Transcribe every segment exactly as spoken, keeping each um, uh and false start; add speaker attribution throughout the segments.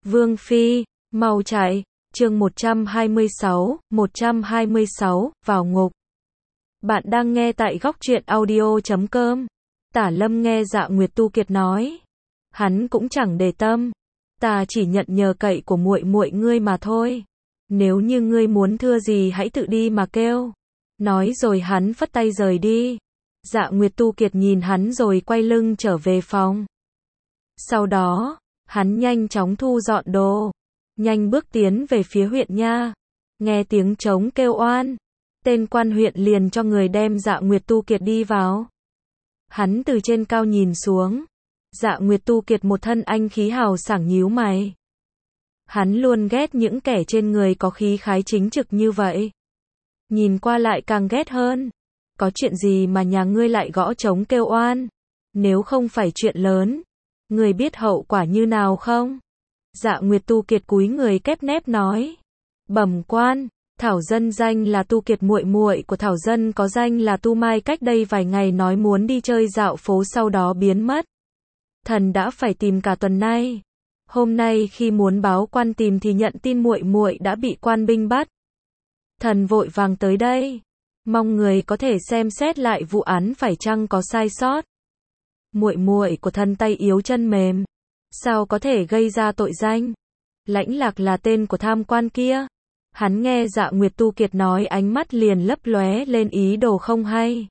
Speaker 1: Vương Phi, mau chạy, chương một trăm hai mươi sáu, một trăm hai mươi sáu, vào ngục. Bạn đang nghe tại góc truyện audio chấm com. Tả Lâm nghe Dạ Nguyệt Tu Kiệt nói, hắn cũng chẳng để tâm, ta chỉ nhận nhờ cậy của muội muội ngươi mà thôi. Nếu như ngươi muốn thưa gì hãy tự đi mà kêu. Nói rồi hắn phất tay rời đi. Dạ Nguyệt Tu Kiệt nhìn hắn rồi quay lưng trở về phòng. Sau đó, hắn nhanh chóng thu dọn đồ, nhanh bước tiến về phía huyện nha. Nghe tiếng trống kêu oan, tên quan huyện liền cho người đem Dạ Nguyệt Tu Kiệt đi vào. Hắn từ trên cao nhìn xuống, Dạ Nguyệt Tu Kiệt một thân anh khí hào sảng nhíu mày. Hắn luôn ghét những kẻ trên người có khí khái chính trực như vậy. Nhìn qua lại càng ghét hơn. Có chuyện gì mà nhà ngươi lại gõ trống kêu oan? Nếu không phải chuyện lớn, ngươi biết hậu quả như nào không? Dạ Nguyệt Tu Kiệt cúi người kép nép nói. Bẩm quan, Thảo Dân danh là Tu Kiệt, muội muội của Thảo Dân có danh là Tu Mai cách đây vài ngày nói muốn đi chơi dạo phố sau đó biến mất. Thần đã phải tìm cả tuần nay. Hôm nay khi muốn báo quan tìm thì nhận tin muội muội đã bị quan binh bắt. Thần vội vàng tới đây, mong người có thể xem xét lại vụ án phải chăng có sai sót. Muội muội của thần tay yếu chân mềm, sao có thể gây ra tội danh? Lãnh Lạc là tên của tham quan kia. Hắn nghe Dạ Nguyệt Tu Kiệt nói, ánh mắt liền lấp lóe lên ý đồ không hay.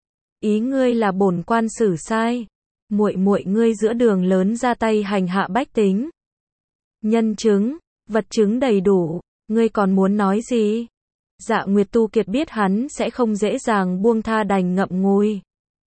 Speaker 1: Ý ngươi là bổn quan xử sai, muội muội ngươi giữa đường lớn ra tay hành hạ bách tính. Nhân chứng, vật chứng đầy đủ, ngươi còn muốn nói gì? Dạ Nguyệt Tu Kiệt biết hắn sẽ không dễ dàng buông tha, đành ngậm ngùi.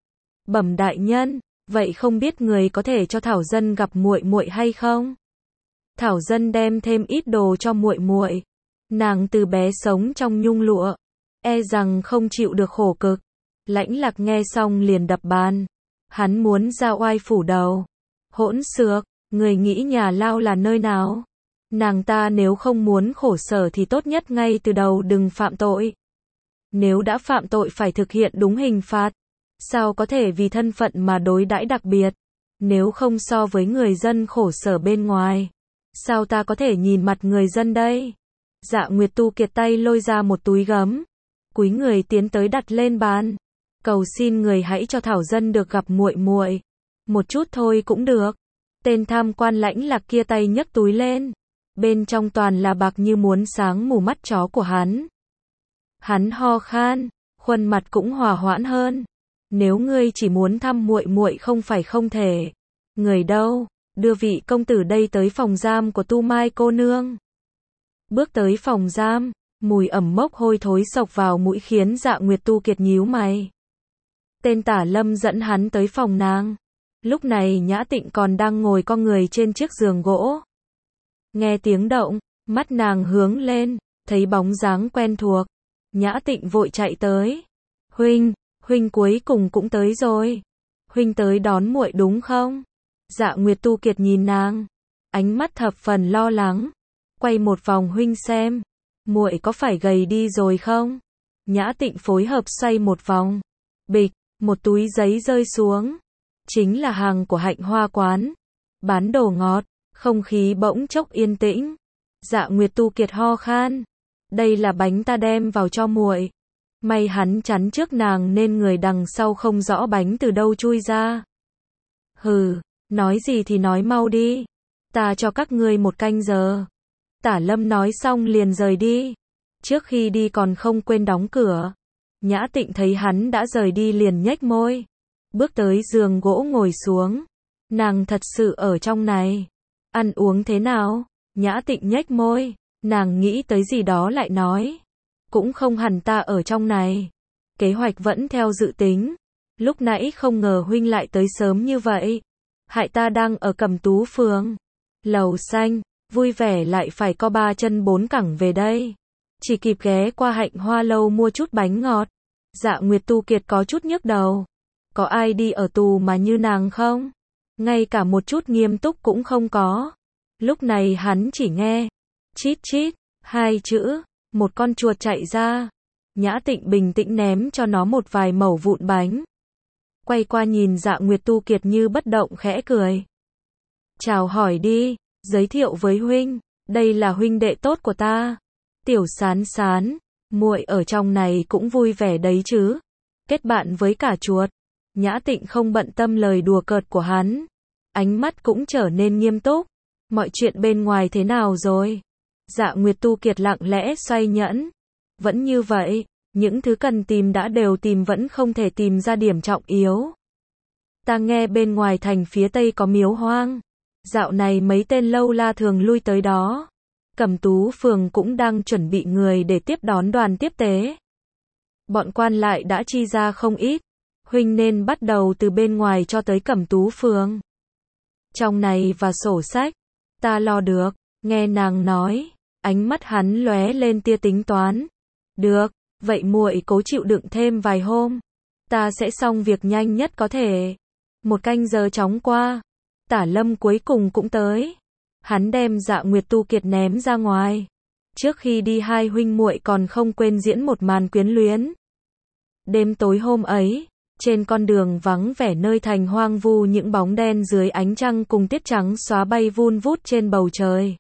Speaker 1: Bẩm đại nhân, vậy không biết người có thể cho Thảo Dân gặp muội muội hay không? Thảo Dân đem thêm ít đồ cho muội muội. Nàng từ bé sống trong nhung lụa, e rằng không chịu được khổ cực. Lãnh Lạc nghe xong liền đập bàn. Hắn muốn ra oai phủ đầu. Hỗn xược, người nghĩ nhà lao là nơi nào? Nàng ta nếu không muốn khổ sở thì tốt nhất ngay từ đầu đừng phạm tội. Nếu đã phạm tội phải thực hiện đúng hình phạt. Sao có thể vì thân phận mà đối đãi đặc biệt? Nếu không so với người dân khổ sở bên ngoài, sao ta có thể nhìn mặt người dân đây? Dạ Nguyệt Tu Kiệt tay lôi ra một túi gấm, cúi người tiến tới đặt lên bàn. Cầu xin người hãy cho Thảo Dân được gặp muội muội. Một chút thôi cũng được. Tên tham quan Lãnh Lạc kia tay nhấc túi lên. Bên trong toàn là bạc như muốn sáng mù mắt chó của hắn. Hắn ho khan, khuôn mặt cũng hòa hoãn hơn. Nếu ngươi chỉ muốn thăm muội muội không phải không thể. Người đâu? Đưa vị công tử đây tới phòng giam của Tu Mai cô nương. Bước tới phòng giam, mùi ẩm mốc hôi thối xộc vào mũi khiến Dạ Nguyệt Tu Kiệt nhíu mày. Tên Tả Lâm dẫn hắn tới phòng nàng. Lúc này Nhã Tịnh còn đang ngồi co người trên chiếc giường gỗ. Nghe tiếng động, mắt nàng hướng lên, thấy bóng dáng quen thuộc. Nhã Tịnh vội chạy tới. Huynh, huynh cuối cùng cũng tới rồi. Huynh tới đón muội đúng không? Dạ Nguyệt Tu Kiệt nhìn nàng, ánh mắt thập phần lo lắng. Quay một vòng huynh xem, muội có phải gầy đi rồi không? Nhã Tịnh phối hợp xoay một vòng. Bịch, một túi giấy rơi xuống. Chính là hàng của Hạnh Hoa quán, bán đồ ngọt. Không khí bỗng chốc yên tĩnh. Dạ Nguyệt Tu Kiệt ho khan. Đây là bánh ta đem vào cho muội. May hắn chắn trước nàng nên người đằng sau không rõ bánh từ đâu chui ra. Hừ, nói gì thì nói mau đi. Ta cho các ngươi một canh giờ. Tả Lâm nói xong liền rời đi. Trước khi đi còn không quên đóng cửa. Nhã Tịnh thấy hắn đã rời đi liền nhếch môi. Bước tới giường gỗ ngồi xuống. Nàng thật sự ở trong này. Ăn uống thế nào? Nhã Tịnh nhếch môi. Nàng nghĩ tới gì đó lại nói. Cũng không hẳn, ta ở trong này. Kế hoạch vẫn theo dự tính. Lúc nãy không ngờ huynh lại tới sớm như vậy. Hại ta đang ở Cẩm Tú Phường. Lầu xanh, vui vẻ lại phải co ba chân bốn cẳng về đây. Chỉ kịp ghé qua Hạnh Hoa lâu mua chút bánh ngọt. Dạ Nguyệt Tu Kiệt có chút nhức đầu. Có ai đi ở tù mà như nàng không? Ngay cả một chút nghiêm túc cũng không có. Lúc này hắn chỉ nghe chít chít, hai chữ, một con chuột chạy ra. Nhã Tịnh bình tĩnh ném cho nó một vài mẩu vụn bánh. Quay qua nhìn Dạ Nguyệt Tu Kiệt như bất động khẽ cười. Chào hỏi đi, Giới thiệu với huynh, đây là huynh đệ tốt của ta. Tiểu Sán Sán, muội ở trong này cũng vui vẻ đấy chứ. Kết bạn với cả chuột. Nhã Tịnh không bận tâm lời đùa cợt của hắn. Ánh mắt cũng trở nên nghiêm túc. Mọi chuyện bên ngoài thế nào rồi? Dạ Nguyệt Tu Kiệt lặng lẽ xoay nhẫn. Vẫn như vậy, những thứ cần tìm đã đều tìm, vẫn không thể tìm ra điểm trọng yếu. Ta nghe bên ngoài thành phía tây có miếu hoang. Dạo này mấy tên lâu la thường lui tới đó. Cẩm Tú phường cũng đang chuẩn bị người để tiếp đón đoàn tiếp tế. Bọn quan lại đã chi ra không ít. Huynh nên bắt đầu từ bên ngoài cho tới Cẩm Tú phường. Trong này và sổ sách, ta lo được. Nghe nàng nói, ánh mắt hắn lóe lên tia tính toán. Được, vậy muội cố chịu đựng thêm vài hôm. Ta sẽ xong việc nhanh nhất có thể. Một canh giờ chóng qua. Tả Lâm cuối cùng cũng tới. Hắn đem Dạ Nguyệt Tu Kiệt ném ra ngoài. Trước khi đi hai huynh muội còn không quên diễn một màn quyến luyến. Đêm tối hôm ấy, trên con đường vắng vẻ nơi thành hoang vu, những bóng đen dưới ánh trăng cùng tiết trắng xóa bay vun vút trên bầu trời.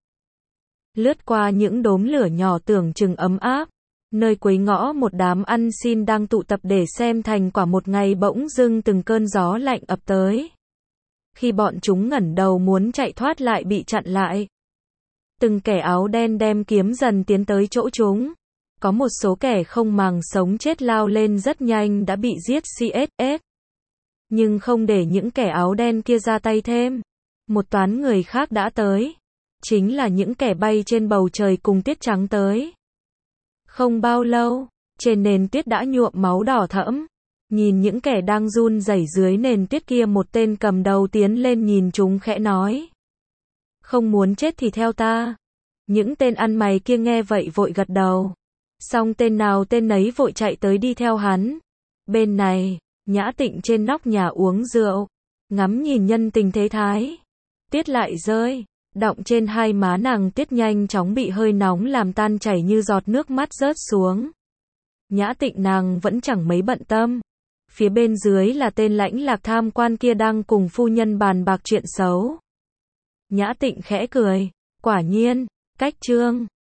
Speaker 1: Lướt qua những đốm lửa nhỏ tưởng chừng ấm áp. Nơi cuối ngõ một đám ăn xin đang tụ tập để xem thành quả một ngày, bỗng dưng từng cơn gió lạnh ập tới. Khi bọn chúng ngẩng đầu muốn chạy thoát lại bị chặn lại. Từng kẻ áo đen đem kiếm dần tiến tới chỗ chúng. Có một số kẻ không màng sống chết lao lên rất nhanh đã bị giết xê ét ét. Nhưng không để những kẻ áo đen kia ra tay thêm. Một toán người khác đã tới. Chính là những kẻ bay trên bầu trời cùng tiết trắng tới. Không bao lâu, trên nền tuyết đã nhuộm máu đỏ thẫm. Nhìn những kẻ đang run rẩy dưới nền tuyết kia, một tên cầm đầu tiến lên nhìn chúng khẽ nói. Không muốn chết thì theo ta. Những tên ăn mày kia nghe vậy vội gật đầu. Xong tên nào tên nấy vội chạy tới đi theo hắn. Bên này, Nhã Tịnh trên nóc nhà uống rượu. Ngắm nhìn nhân tình thế thái. Tuyết lại rơi. Đọng trên hai má nàng, tuyết nhanh chóng bị hơi nóng làm tan chảy như giọt nước mắt rớt xuống. Nhã Tịnh nàng vẫn chẳng mấy bận tâm. Phía bên dưới là tên lãnh lạc tham quan kia đang cùng phu nhân bàn bạc chuyện xấu. Nhã Tịnh khẽ cười. Quả nhiên, cách trương.